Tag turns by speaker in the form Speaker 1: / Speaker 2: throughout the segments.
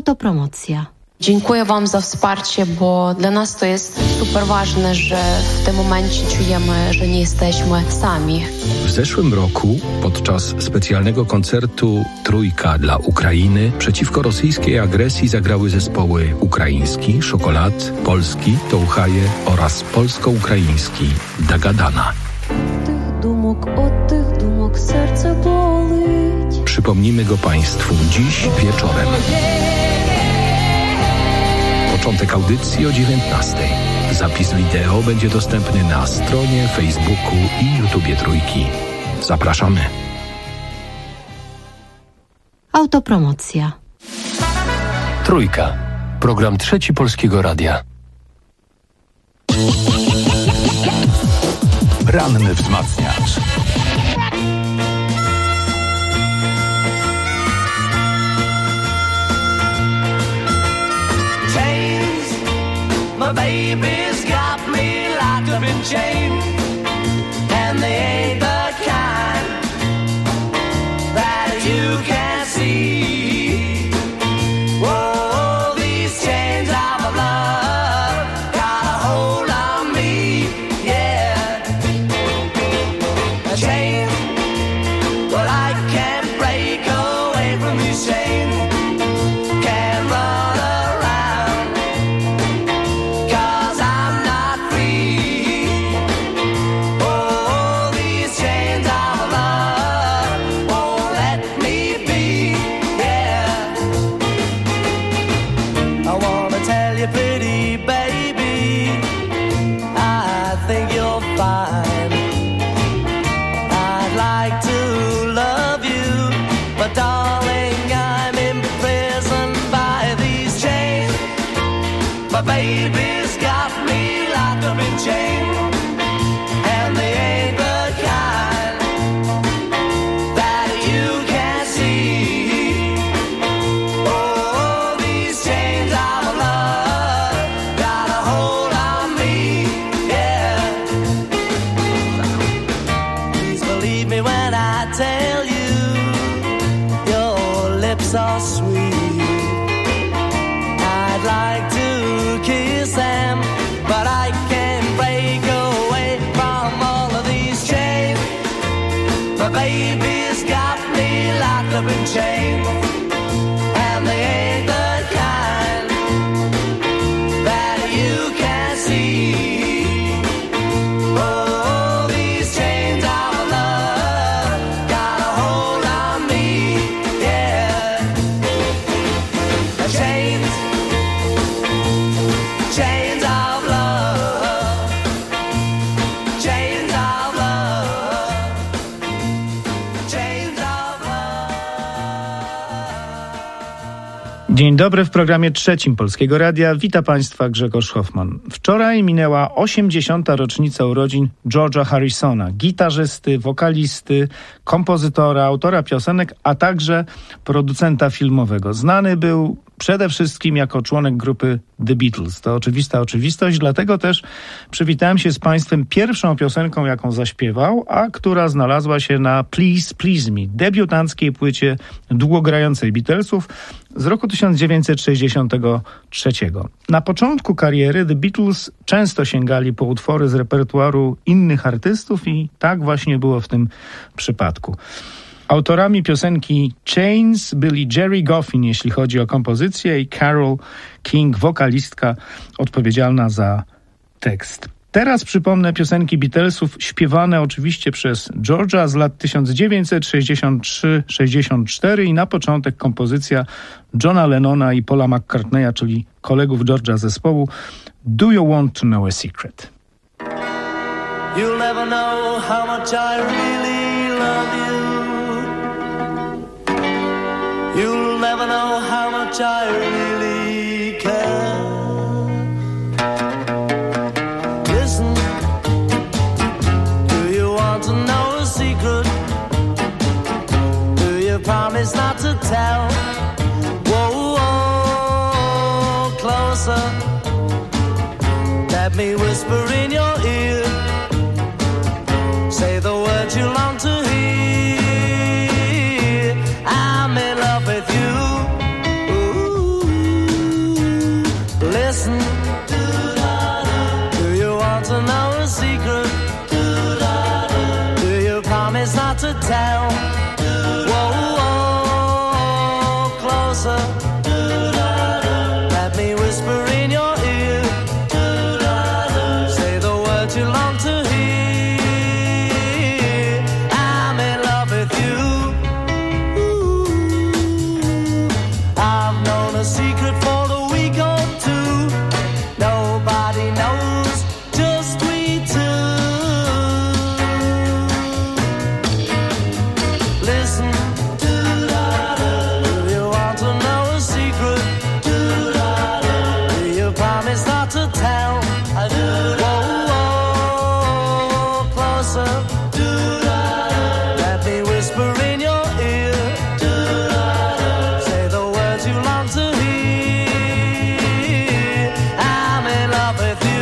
Speaker 1: Autopromocja.
Speaker 2: Dziękuję Wam za wsparcie, bo dla nas to jest super ważne, że w tym momencie czujemy, że nie jesteśmy sami.
Speaker 3: W zeszłym roku podczas specjalnego koncertu Trójka dla Ukrainy przeciwko rosyjskiej agresji zagrały zespoły ukraiński, Szokolad, polski, Touchaje oraz polsko-ukraiński Dagadana.
Speaker 4: Od tych dumok serce bolить.
Speaker 3: Przypomnimy go Państwu dziś wieczorem. Początek audycji o 19:00. Zapis wideo będzie dostępny na stronie, Facebooku i YouTubie Trójki. Zapraszamy.
Speaker 1: Autopromocja.
Speaker 5: Trójka. Program Trzeci Polskiego Radia.
Speaker 6: Ranny wzmacniacz.
Speaker 7: My baby's got me locked up in chains, and they ain't the kind that you can see. Whoa, these chains of love got a hold on me, yeah. A chain, well, I can't break away from these chains. Can't run around, 'cause I'm not free. Oh, these chains of love won't let me be, yeah. I wanna tell you, pretty baby, I think you're fine. I'd like to love you, but darling, I'm imprisoned by these chains. My baby's got me locked up in chains, and they ain't the kind that you can see. Oh, these chains of love got a hold on me, yeah. Please believe me when I tell you, your lips are sweet. I'd like to kiss them, but I can't break away from all of these chains. My baby's got me locked up in chains, and they ain't the kind that you can see. Oh, these chains of love got a hold on me, yeah. Chains, chains of love, chains of love, chains of love.
Speaker 8: Dzień dobry, w programie Trzecim Polskiego Radia. Wita Państwa Grzegorz Hoffman. Wczoraj minęła 80. rocznica urodzin George'a Harrisona, gitarzysty, wokalisty, kompozytora, autora piosenek, a także producenta filmowego. Znany był przede wszystkim jako członek grupy The Beatles. To oczywista oczywistość, dlatego też przywitałem się z Państwem pierwszą piosenką, jaką zaśpiewał, a która znalazła się na Please Please Me, debiutanckiej płycie długogrającej Beatlesów z roku 1963. Na początku kariery The Beatles często sięgali po utwory z repertuaru innych artystów i tak właśnie było w tym przypadku. Autorami piosenki Chains byli Jerry Goffin, jeśli chodzi o kompozycję, i Carole King, wokalistka odpowiedzialna za tekst. Teraz przypomnę piosenki Beatlesów śpiewane oczywiście przez George'a z lat 1963-64 i na początek kompozycja Johna Lennona i Paula McCartneya, czyli kolegów George'a zespołu Do You Want to Know a Secret?
Speaker 7: You'll never know how much I really love you. You'll never know how much I really care. Listen, do you want to know a secret? Do you promise not to tell? Whoa, whoa, closer. Let me whisper in your ear. Say the words you long to hear. I'm in love with you. Ooh. promise not to tell. Whoa, whoa, closer. Let me whisper in your ear. Say the words you long to hear. I'm in love with you. I've known a secret for a week or two. Nobody knows, just we two. Listen, do you want to know a secret? Do you promise not to tell? I do. Whoa, closer. Let me whisper in your ear. Say the words you long to hear. I'm in love with you.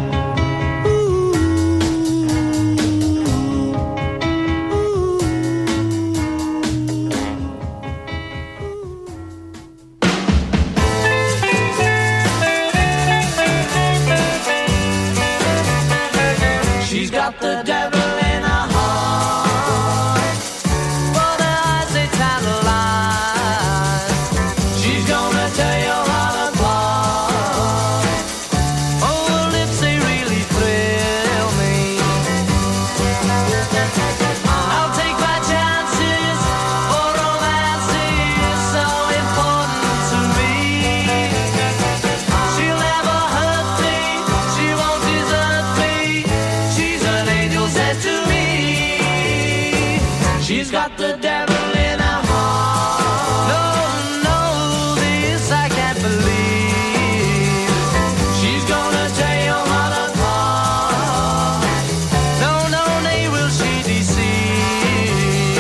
Speaker 7: She's got the devil in her heart, for the eyes they tantalize. She's gonna tear your heart apart. Oh, her lips, they really thrill me. I'll take my chances, for romance is so important to me. She'll never hurt me, she won't desert me. She's an angel sent to me. She's got the devil in her heart. No, no, this I can't believe. She's gonna tear your heart apart. No, no, nay, will she deceive.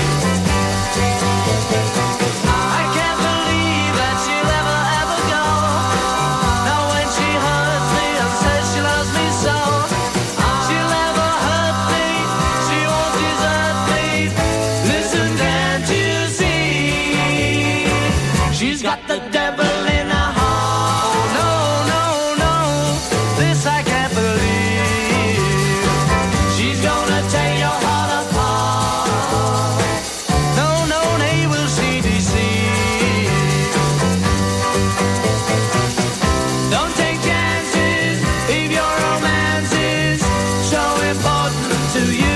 Speaker 7: I can't believe that she'll ever, ever go. Now when she hurts me and says she loves me so, she'll never hurt me, she won't desert me. Listen, can't you see? She's got the devil in her heart. Oh no, no, no, this I can't believe. She's gonna tear your heart apart. No, no, nay, will she deceive. Don't take chances if your romance is so important to you.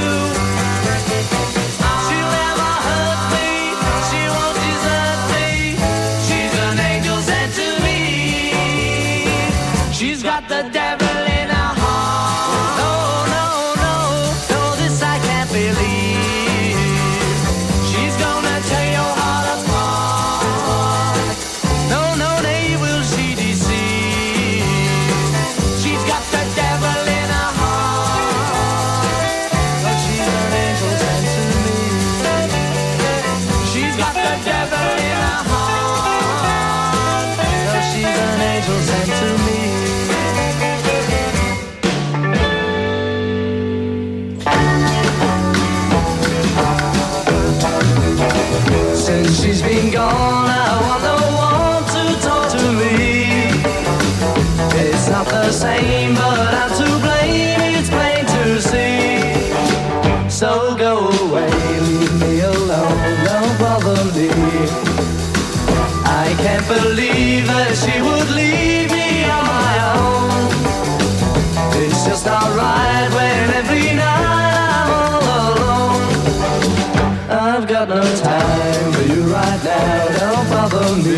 Speaker 7: She'll never hurt me, she won't desert me. She's an angel sent to me. She's got the devil in her heart. No, no, no, no, this I can't believe. She's gonna tear your heart apart. No, no, nay, will she deceive. She's got the devil in her heart. But she's an angel sent to me. She's got the devil in her heart. But she's an angel sent to me. Since she's been gone, I want no one to talk to me. It's not the same, but I'm to blame, it's plain to see. So go away, leave me alone, don't bother me. I can't believe that she would leave me on my own. It's just not right when every night I'm all alone. I've got no time for you right now, don't bother me.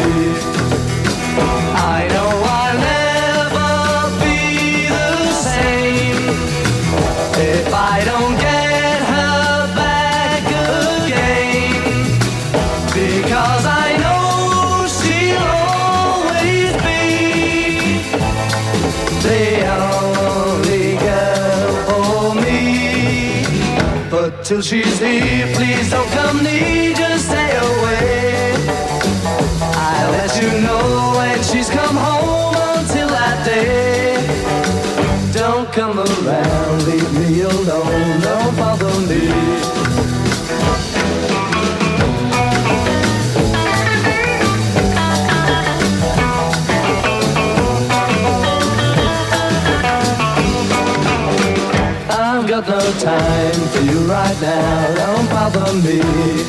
Speaker 7: I know I'll never be the same if I don't get her back again. Because I know she'll always be the only girl for me. But till she's here, please don't come near, just stay away. I'll let you know when she's come home. Until that day, don't come around, leave me alone, don't bother me. got no no time for you right now, don't bother me.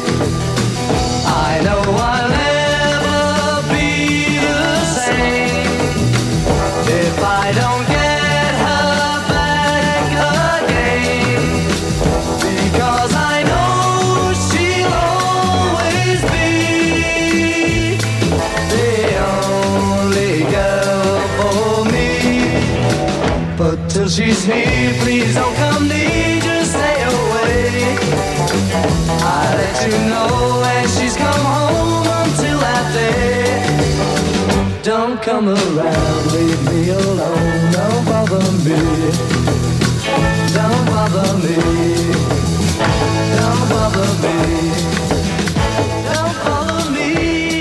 Speaker 7: I know I'll never be the same if I don't get her back again, because I know she'll always be the only girl for me. But till she's here, please don't come near, just stay away. I'll let you know when she's come home. Until that day, don't come around, leave me alone, don't bother me. Don't bother me. Don't bother me. Don't bother me.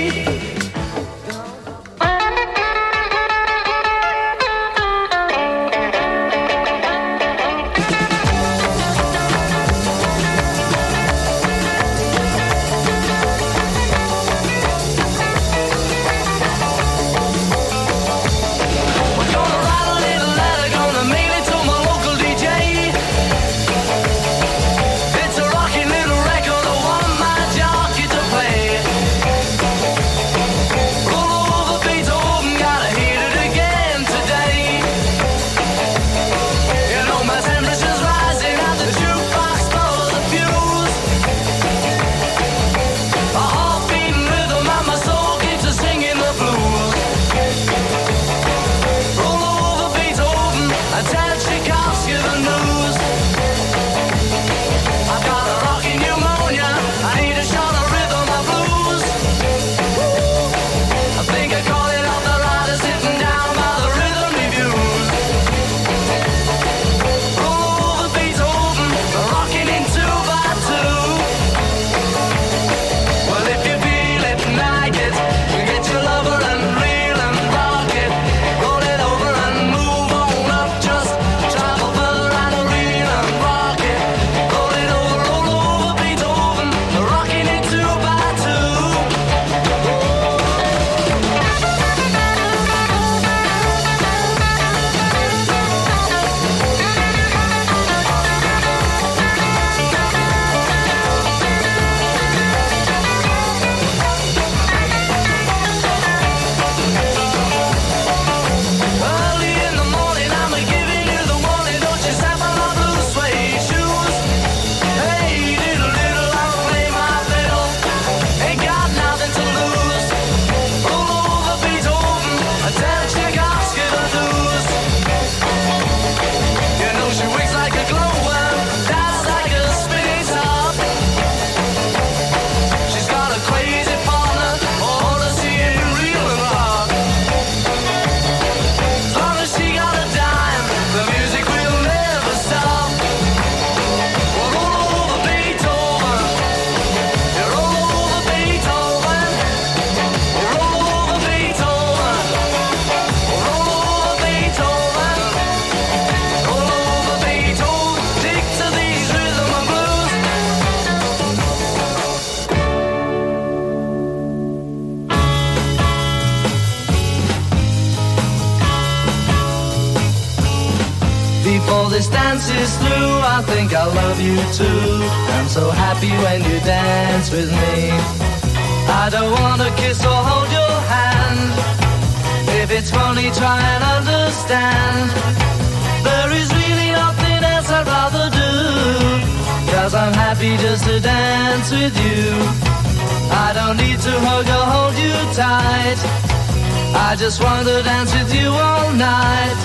Speaker 7: Before this dance is through, I think I love you too. I'm so happy when you dance with me. I don't wanna kiss or hold your hand. If it's funny, try and understand. There is really nothing else I'd rather do, 'cause I'm happy just to dance with you. I don't need to hug or hold you tight. I just want to dance with you all night.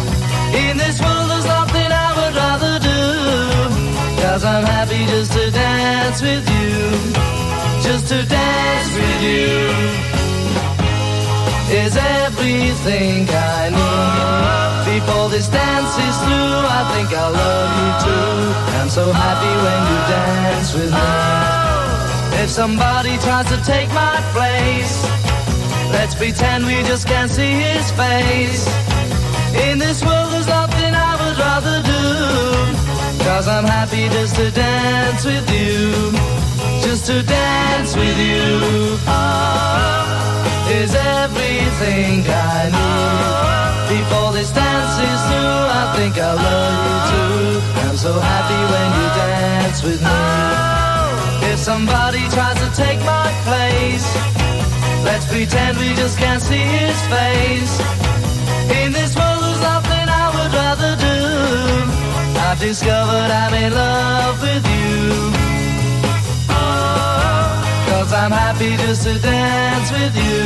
Speaker 7: In this world there's nothing I would rather do, 'cause I'm happy just to dance with you. Just to dance with you is everything I need. Before this dance is through, I think I love you too. I'm so happy when you dance with me. If somebody tries to take my place, let's pretend we just can't see his face. In this world there's nothing I would rather do, 'cause I'm happy just to dance with you. Just to dance with you is everything I need. Before this dance is through, I think I love you too. I'm so happy when you dance with me. If somebody tries to take my place, let's pretend we just can't see his face. In this world there's nothing I would rather do. I've discovered I'm in love with you. Cause I'm happy just to dance with you.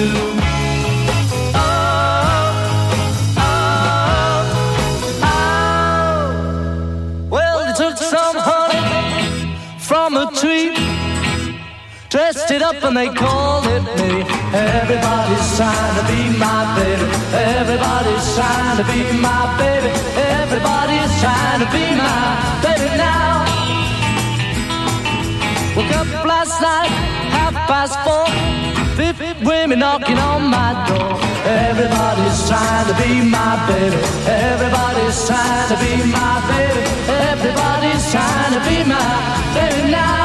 Speaker 7: Well, they took some honey from a tree, dressed it up and they called it me. Everybody's trying to be my baby. Everybody's trying to be my baby. Everybody's trying to be my baby now. Woke up last night, 4:30, 50 women knocking on my door. Everybody's trying to be my baby. Everybody's trying to be my baby. Everybody's trying to be my baby now.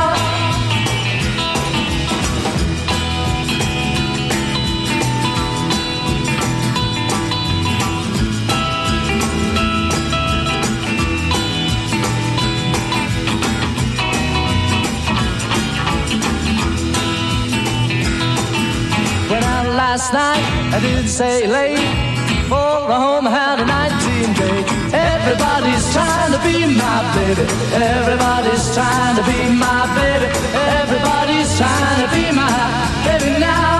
Speaker 7: Last night, I didn't say late, for a home had a 19 date. Everybody's trying to be my baby. Everybody's trying to be my baby. Everybody's trying to be my baby now.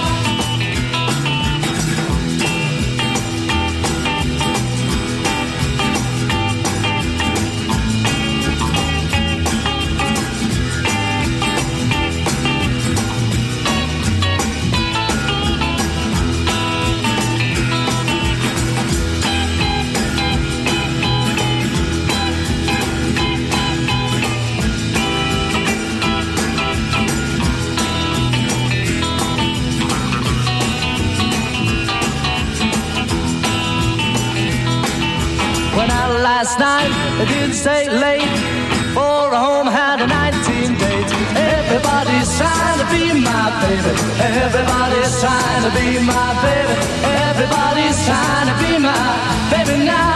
Speaker 7: Last night, I didn't stay late, for a home had a 19 date. Everybody's trying to be my baby. Everybody's trying to be my baby. Everybody's trying to be my baby now.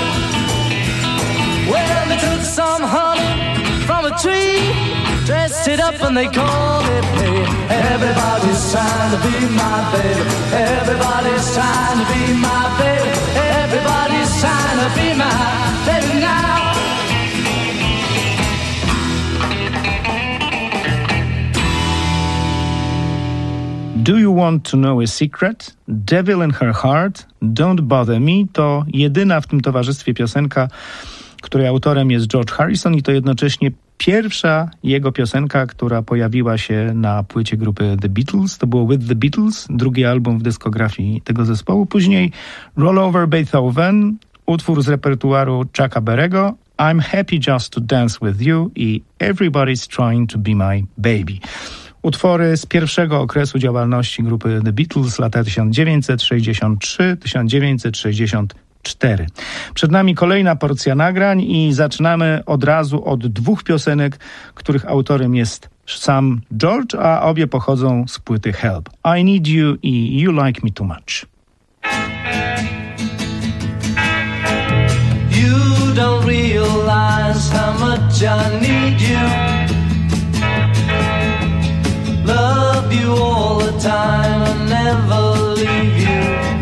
Speaker 7: Well, they took some honey from a tree, dressed it up and they called it me. Everybody's trying to be my baby. Everybody's trying to be my baby. Everybody's trying to be my baby now.
Speaker 8: Do you want to know a secret? Devil in Her Heart, Don't Bother Me to jedyna w tym towarzystwie piosenka, której autorem jest George Harrison i to jednocześnie pierwsza jego piosenka, która pojawiła się na płycie grupy The Beatles. To było With the Beatles, drugi album w dyskografii tego zespołu. Później Roll Over Beethoven, utwór z repertuaru Chucka Berry'ego, I'm Happy Just to Dance With You i Everybody's Trying to Be My Baby. Utwory z pierwszego okresu działalności grupy The Beatles, lata 1963-1964. Przed nami kolejna porcja nagrań i zaczynamy od razu od dwóch piosenek, których autorem jest sam George, a obie pochodzą z płyty Help. I Need You i You Like Me Too Much.
Speaker 7: You don't realize how much I need you. Love you all the time and never leave you.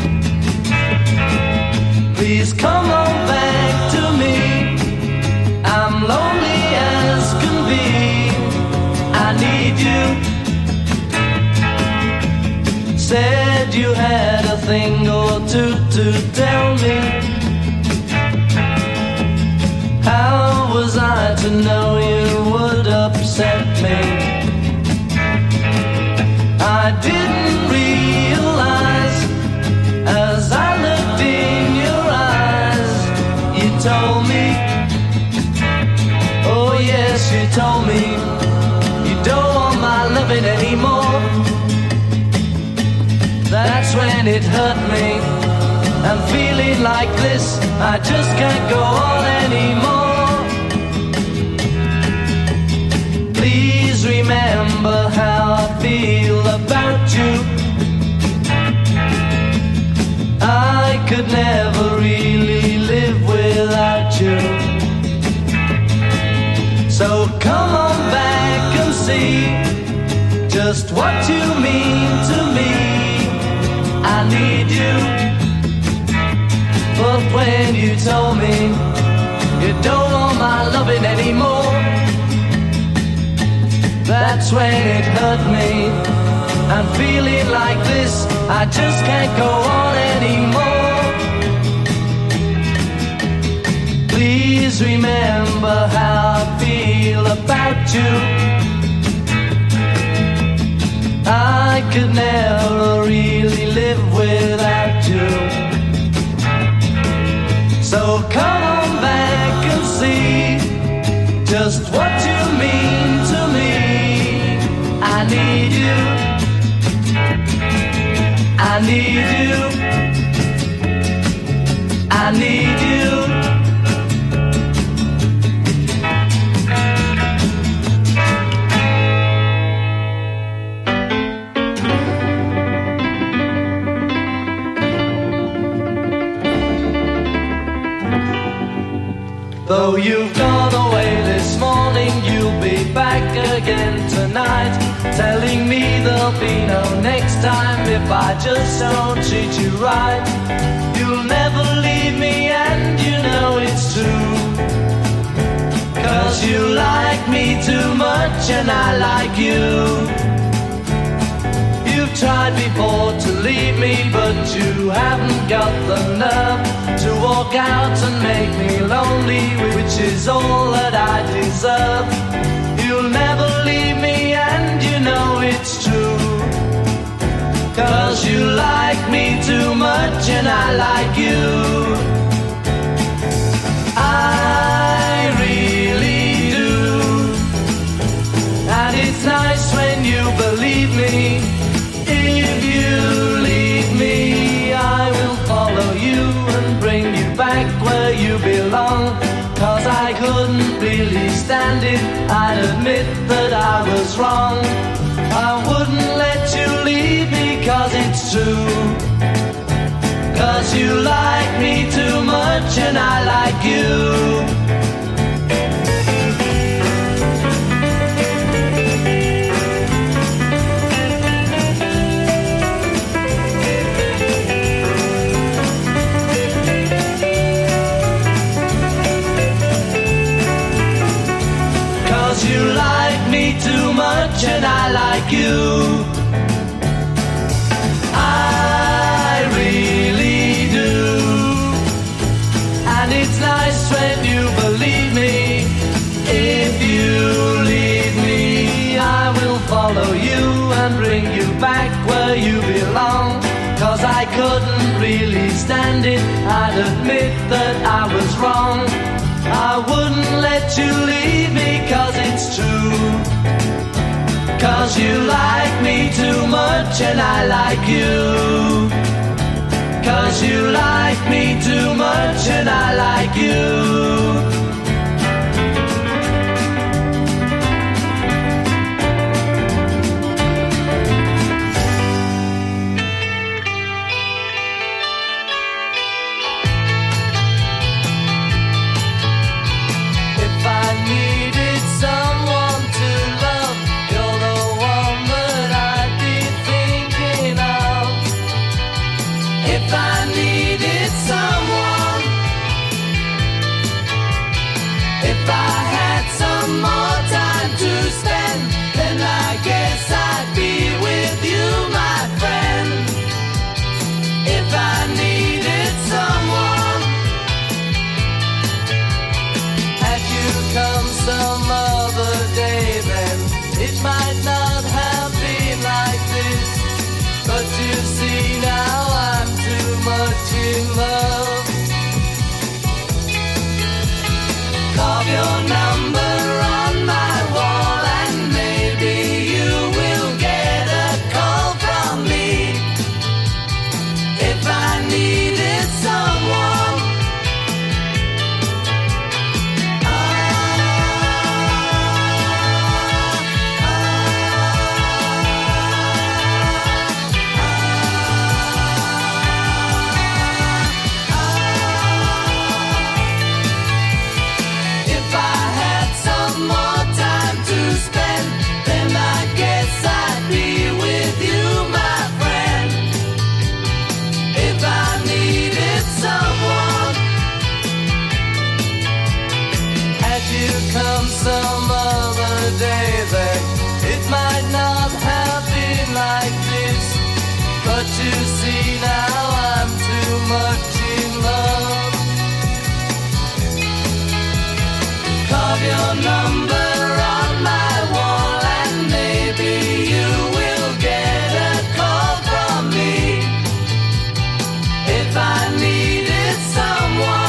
Speaker 7: Please come on back to me. I'm lonely as can be. I need you. Said you had a thing or two to tell me. How was I to know you would upset me? I didn't realize as I looked in your eyes. You told me, oh yes, you told me you don't want my loving anymore. That's when it hurt me. I'm feeling like this, I just can't go on anymore. Please remember how I feel about you. I could never really live without you. just what you mean to me. I need you, but when you told me you don't want my loving anymore, that's when it hurt me. I'm feeling like this, I just can't go on anymore. Please remember how I feel about you. I could never really live without you. So come on back and see just what you mean to me. I need you, I need you, I need you. Though you've gone away this morning, you'll be back again tonight, telling me there'll be no next time if I just don't treat you right. You'll never leave me and you know it's true, 'cause you like me too much and I like you. You've tried before to leave me, but you haven't got the nerve to walk out and make me lonely, which is all that I deserve. You'll never leave me and you know it's true, 'cause you like me too much and I like you. I really do, and it's nice when you believe me. If you leave me, I will follow you and bring you back where you belong, 'cause I couldn't really stand it, I'd admit that I was wrong. I wouldn't let you leave me 'cause it's true, 'cause you like me too much and I like you. You like me too much and I like you. I really do, and it's nice when you believe me. If you leave me, I will follow you and bring you back where you belong, 'cause I couldn't really stand it, I'd admit that I was wrong. I wouldn't let you leave me 'cause it's true, 'cause you like me too much and I like you, 'cause you like me too much and I like you. you see now I'm too much in love? Carve your number on my wall and maybe you will get a call from me. If I needed someone,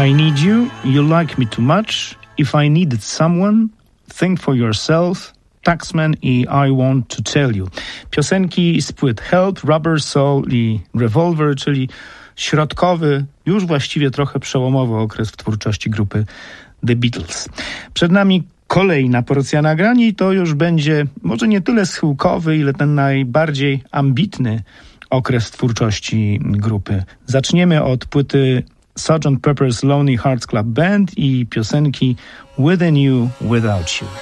Speaker 8: I need you, you like me too much. If I needed someone, think for yourself. Taxman i I Want to Tell You. Piosenki z płyt Help, Rubber Soul i Revolver, czyli środkowy, już właściwie trochę przełomowy okres w twórczości grupy The Beatles. Przed nami kolejna porcja nagrań i to już będzie może nie tyle schyłkowy, ile ten najbardziej ambitny okres twórczości grupy. Zaczniemy od płyty Sgt. Pepper's Lonely Hearts Club Band i piosenki Within You, Without You.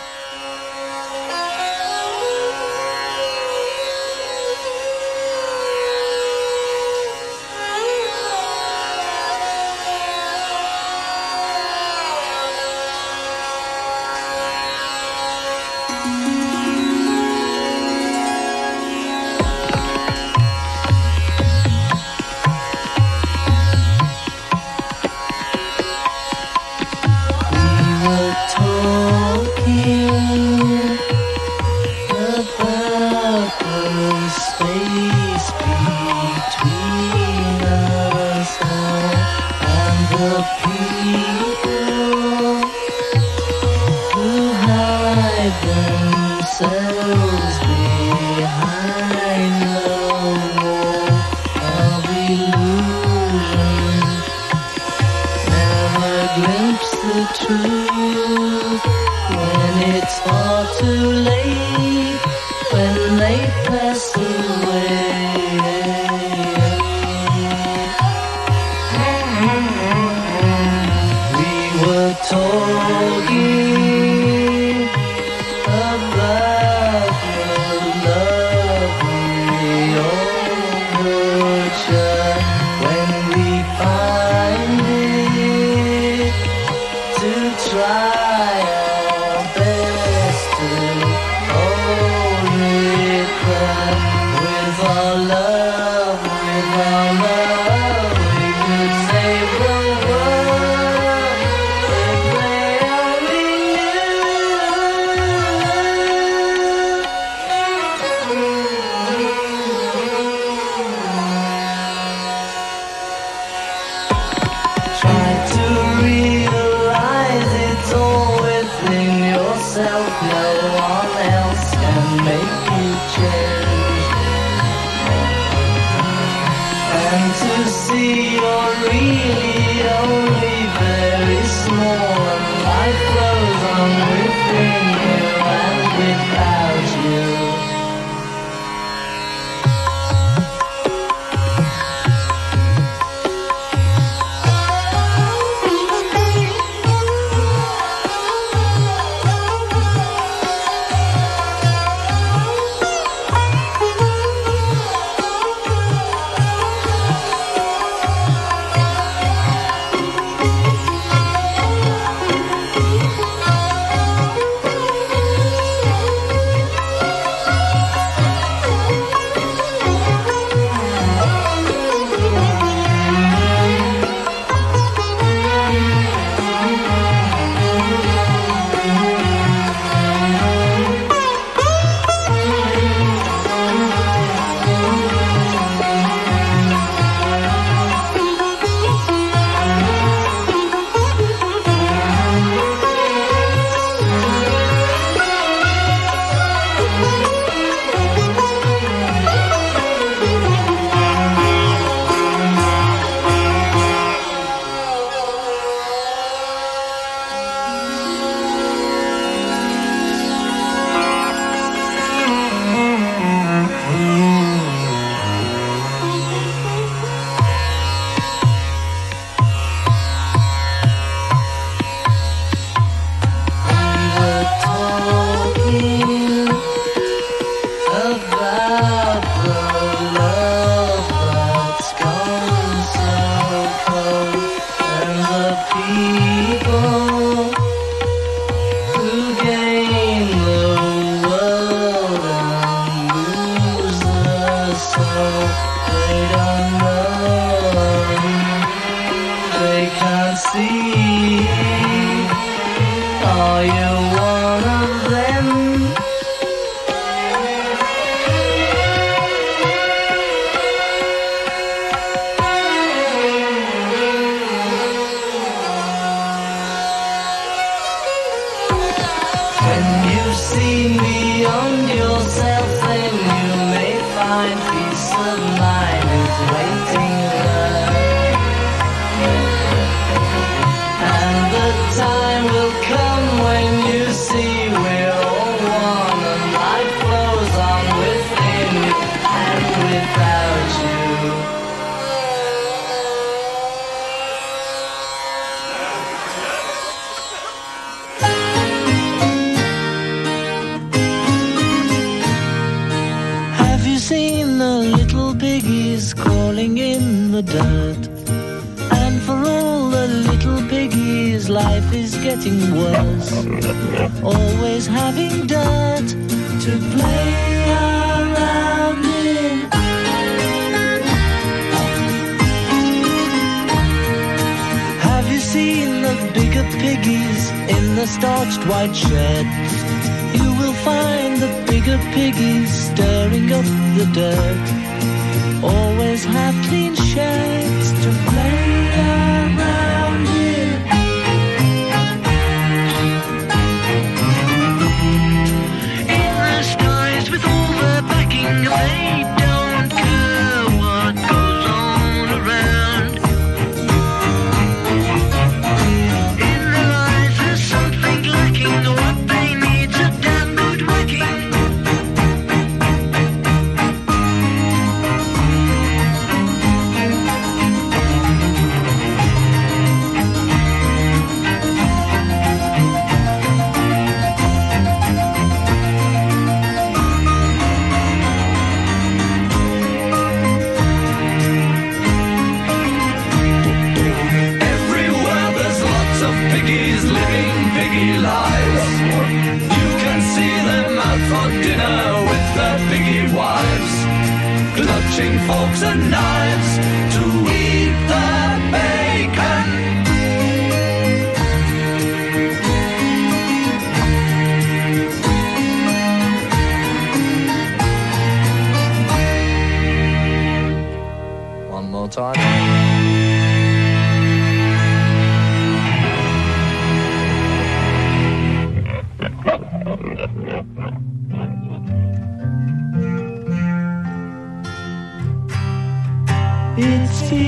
Speaker 7: Try to realize it's all within seen beyond yourself, then you may find peace of mind is waiting there. And the time will come when you see we're all one, and life flows on within you and without you. Have you seen the little piggies crawling in the dirt? And for all the little piggies, life is getting worse. Always having dirt to play around in. Have you seen the bigger piggies in the starched white sheds? You will find the bigger piggies stirring up the dirt. Always have clean sheds to play around in. In the skies with all the backing, they don't care what goes on around. In their eyes there's something lacking, what they need's a damn good whacking. Everywhere there's lots of piggies living piggy lives. You can see them out for dinner with their piggy wives, clutching forks and knives to eat their bacon. One more time. It's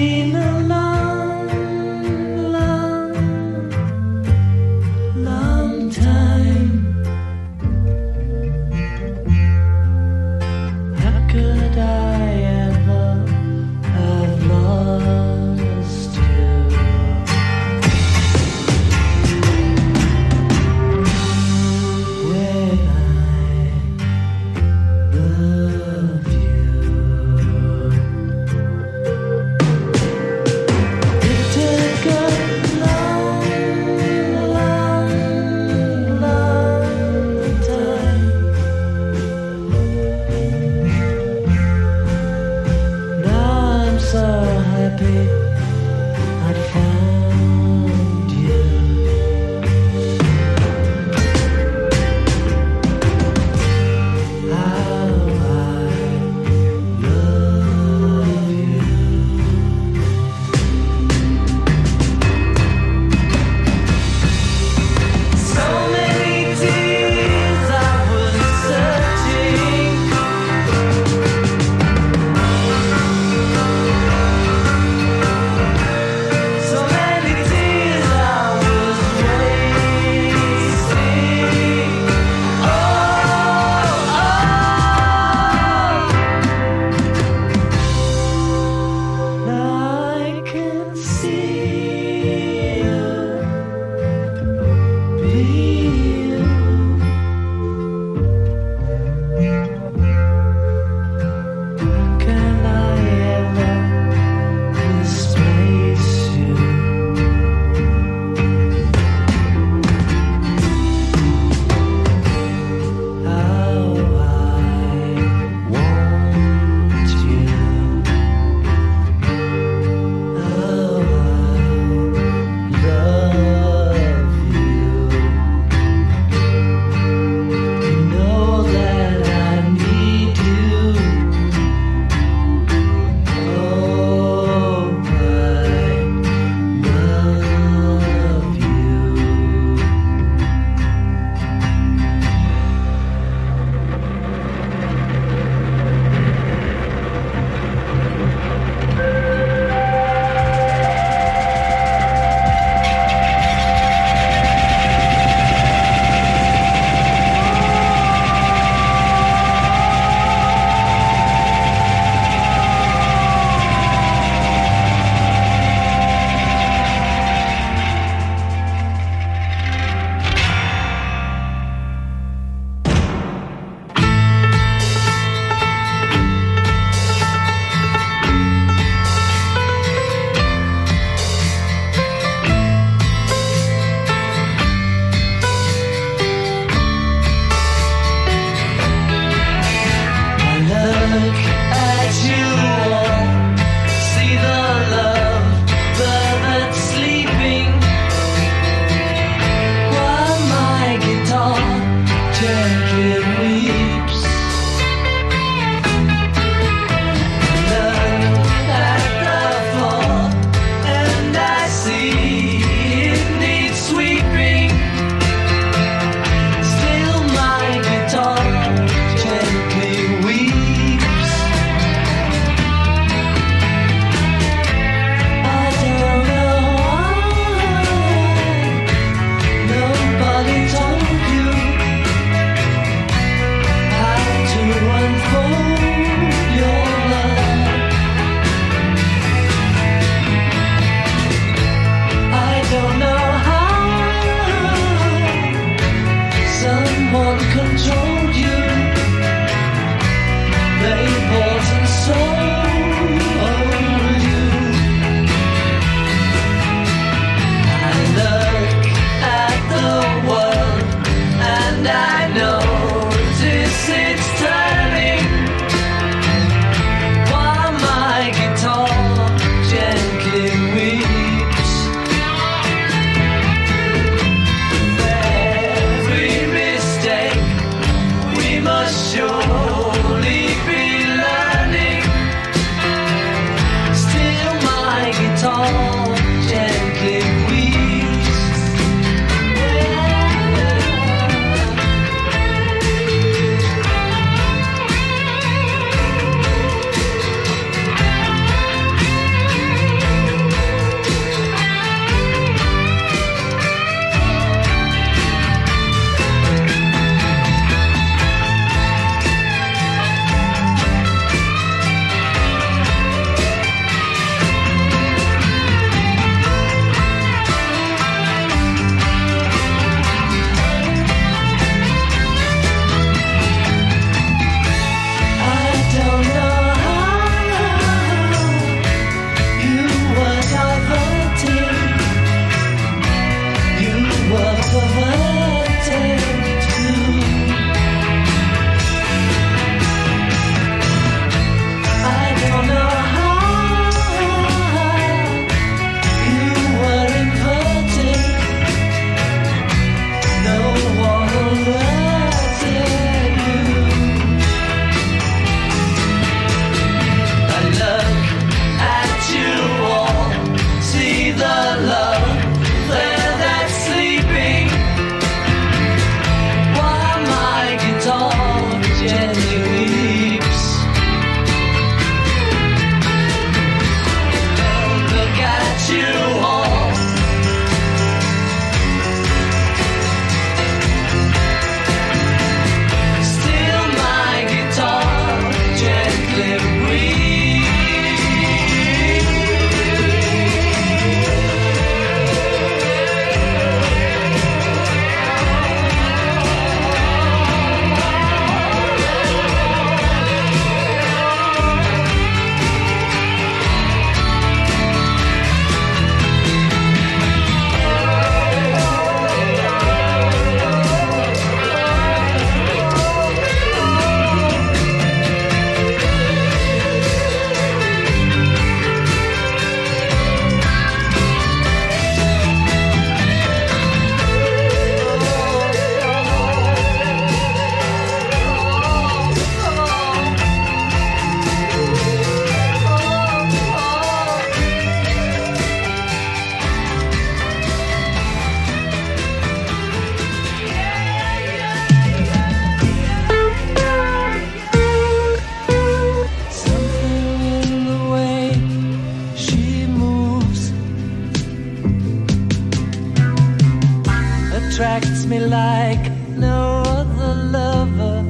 Speaker 7: attracts me like no other lover.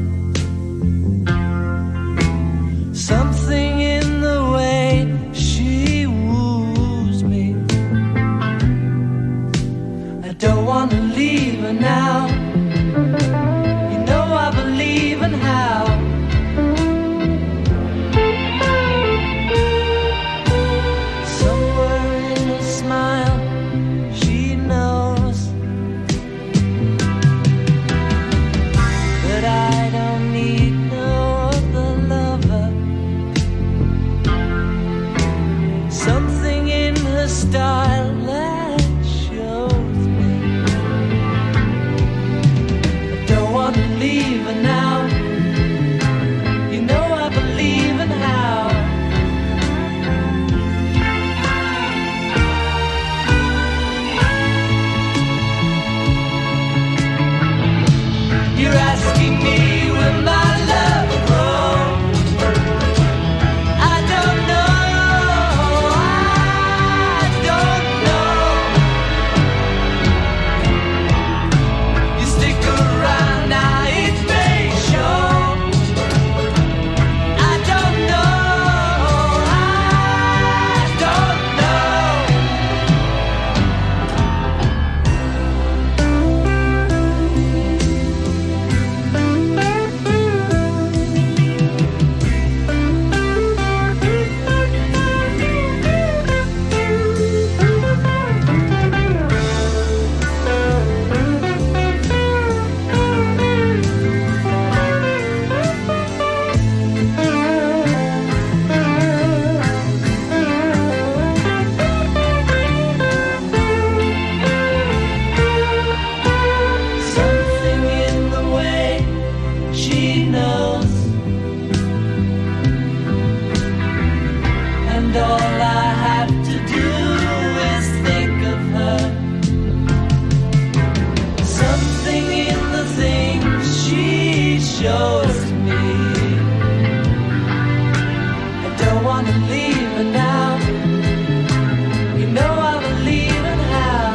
Speaker 7: Something in the way she woos me. I don't want to leave her now. You know I believe in how. Somewhere in her smile she knows that I don't need no other lover. Something in her style that shows me I don't want to leave her now. You know I believe in how. You're asking me will my love grow? I don't know, I don't know. You stick around now, it may show. I don't know, I don't know. Something in the way she knows, and all I have to do is think of her. Something in the things she shows me. I don't want to leave her now. You know I believe in how.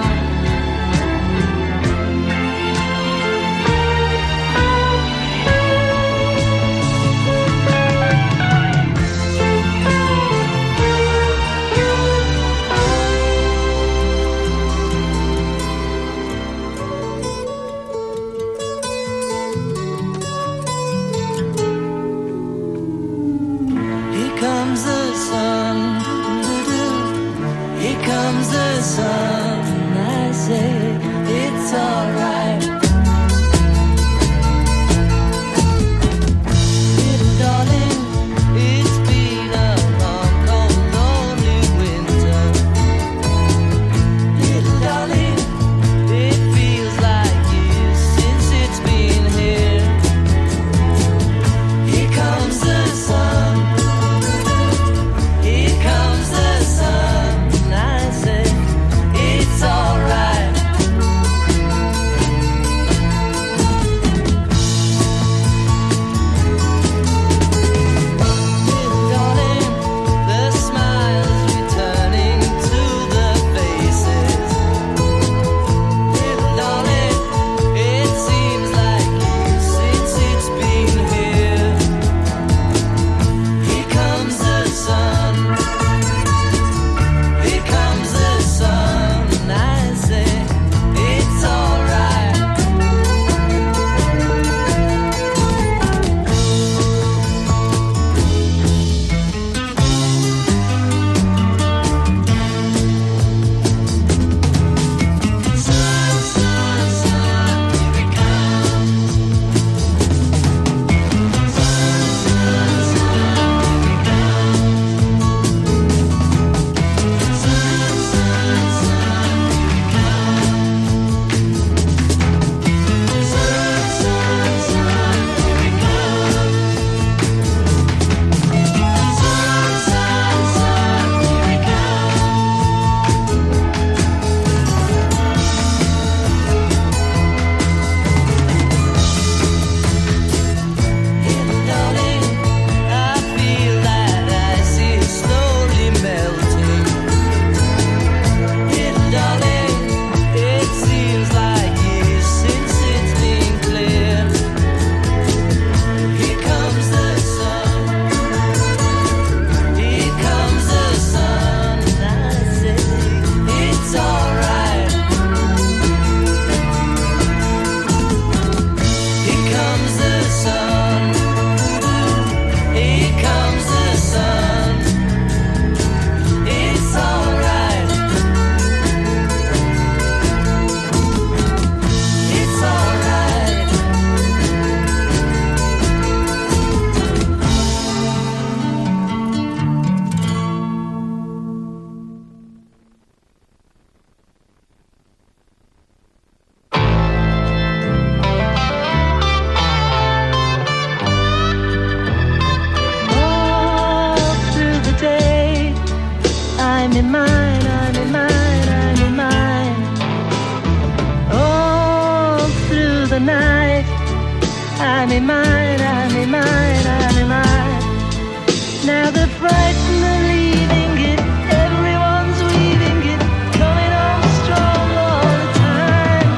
Speaker 7: the night. I'm in mine, I'm in mine, I'm in mine. Now the frightened are leaving it, everyone's weaving it, coming on strong all the time.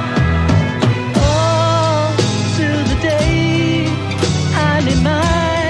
Speaker 7: All through the day, I'm in mine.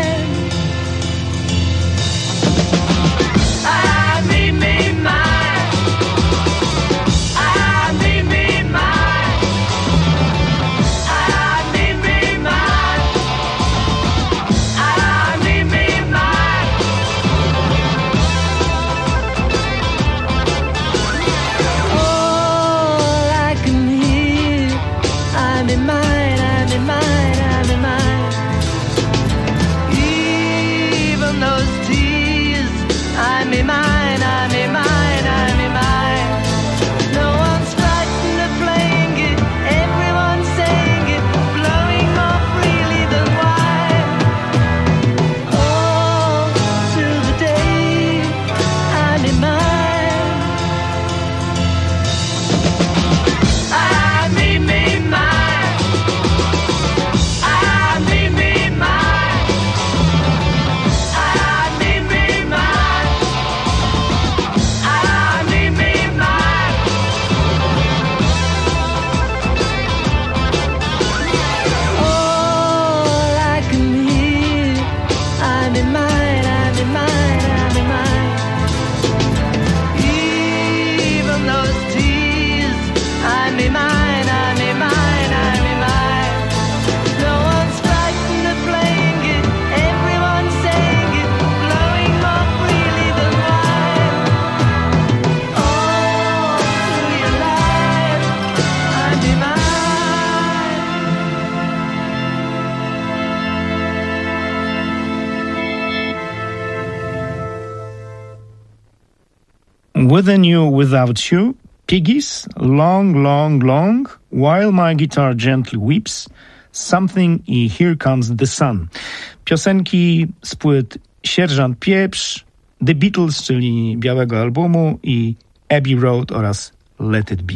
Speaker 8: Within You, Without You, Piggies, Long, Long, Long, While My Guitar Gently Weeps, Something i Here Comes the Sun. Piosenki z płyt Sierżant Pieprz, The Beatles, czyli białego albumu, i Abbey Road oraz Let It Be.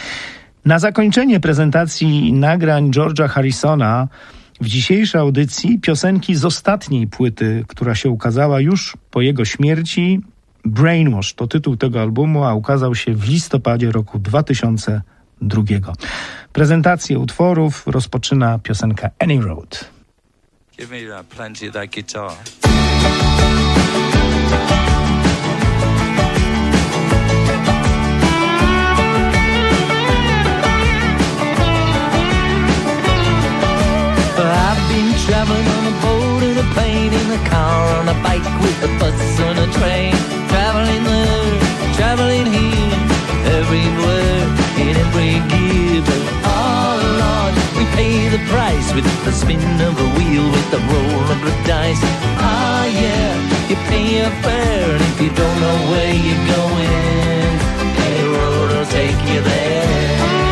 Speaker 8: Na zakończenie prezentacji nagrań George'a Harrisona w dzisiejszej audycji piosenki z ostatniej płyty, która się ukazała już po jego śmierci. Brainwash to tytuł tego albumu, a ukazał się w listopadzie roku 2002. Prezentację utworów rozpoczyna piosenka Any Road.
Speaker 9: Give me plenty of that guitar.
Speaker 7: I've been traveling on a boat, in a plane, in a car, on a bike, with a bus, on a train. Traveling there, traveling here, everywhere, in every gear. But oh Lord, we pay the price with the spin of a wheel, with the roll of the dice. Ah yeah, you pay your fare, and if you don't know where you're going, any road will take you there.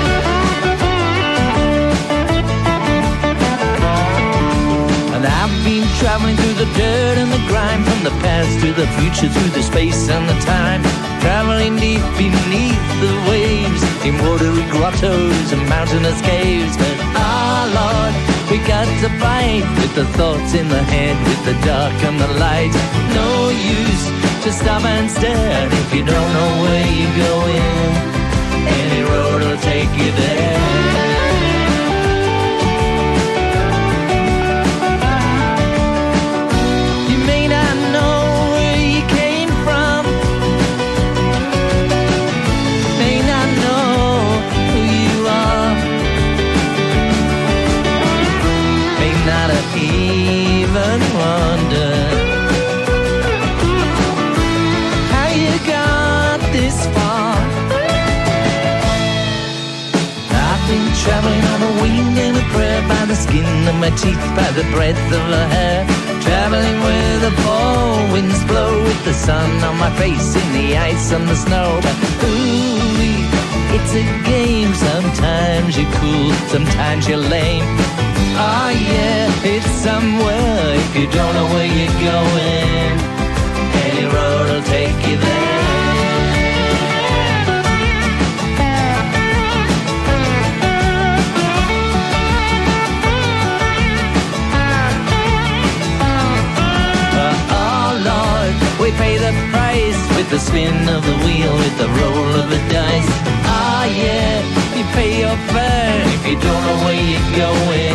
Speaker 7: I've been traveling through the dirt and the grime, from the past to the future, through the space and the time. Traveling deep beneath the waves, in watery grottos and mountainous caves. But ah Lord, we got to fight with the thoughts in the head, with the dark and the light. No use to stop and stare if you don't know where you're going. Any road will take you there. Even wonder how you got this far. I've been traveling on a wing and a prayer, by the skin of my teeth, by the breadth of her hair. Traveling where the fall winds blow, with the sun on my face, in the ice and the snow. But ooh, it's a game. Sometimes you're cool, sometimes you're lame. Oh yeah, it's somewhere if you don't know where you're going. Any road will take you there. with the spin of the wheel, with the roll of the dice. Ah, yeah, you pay your fare if you don't know where you're going.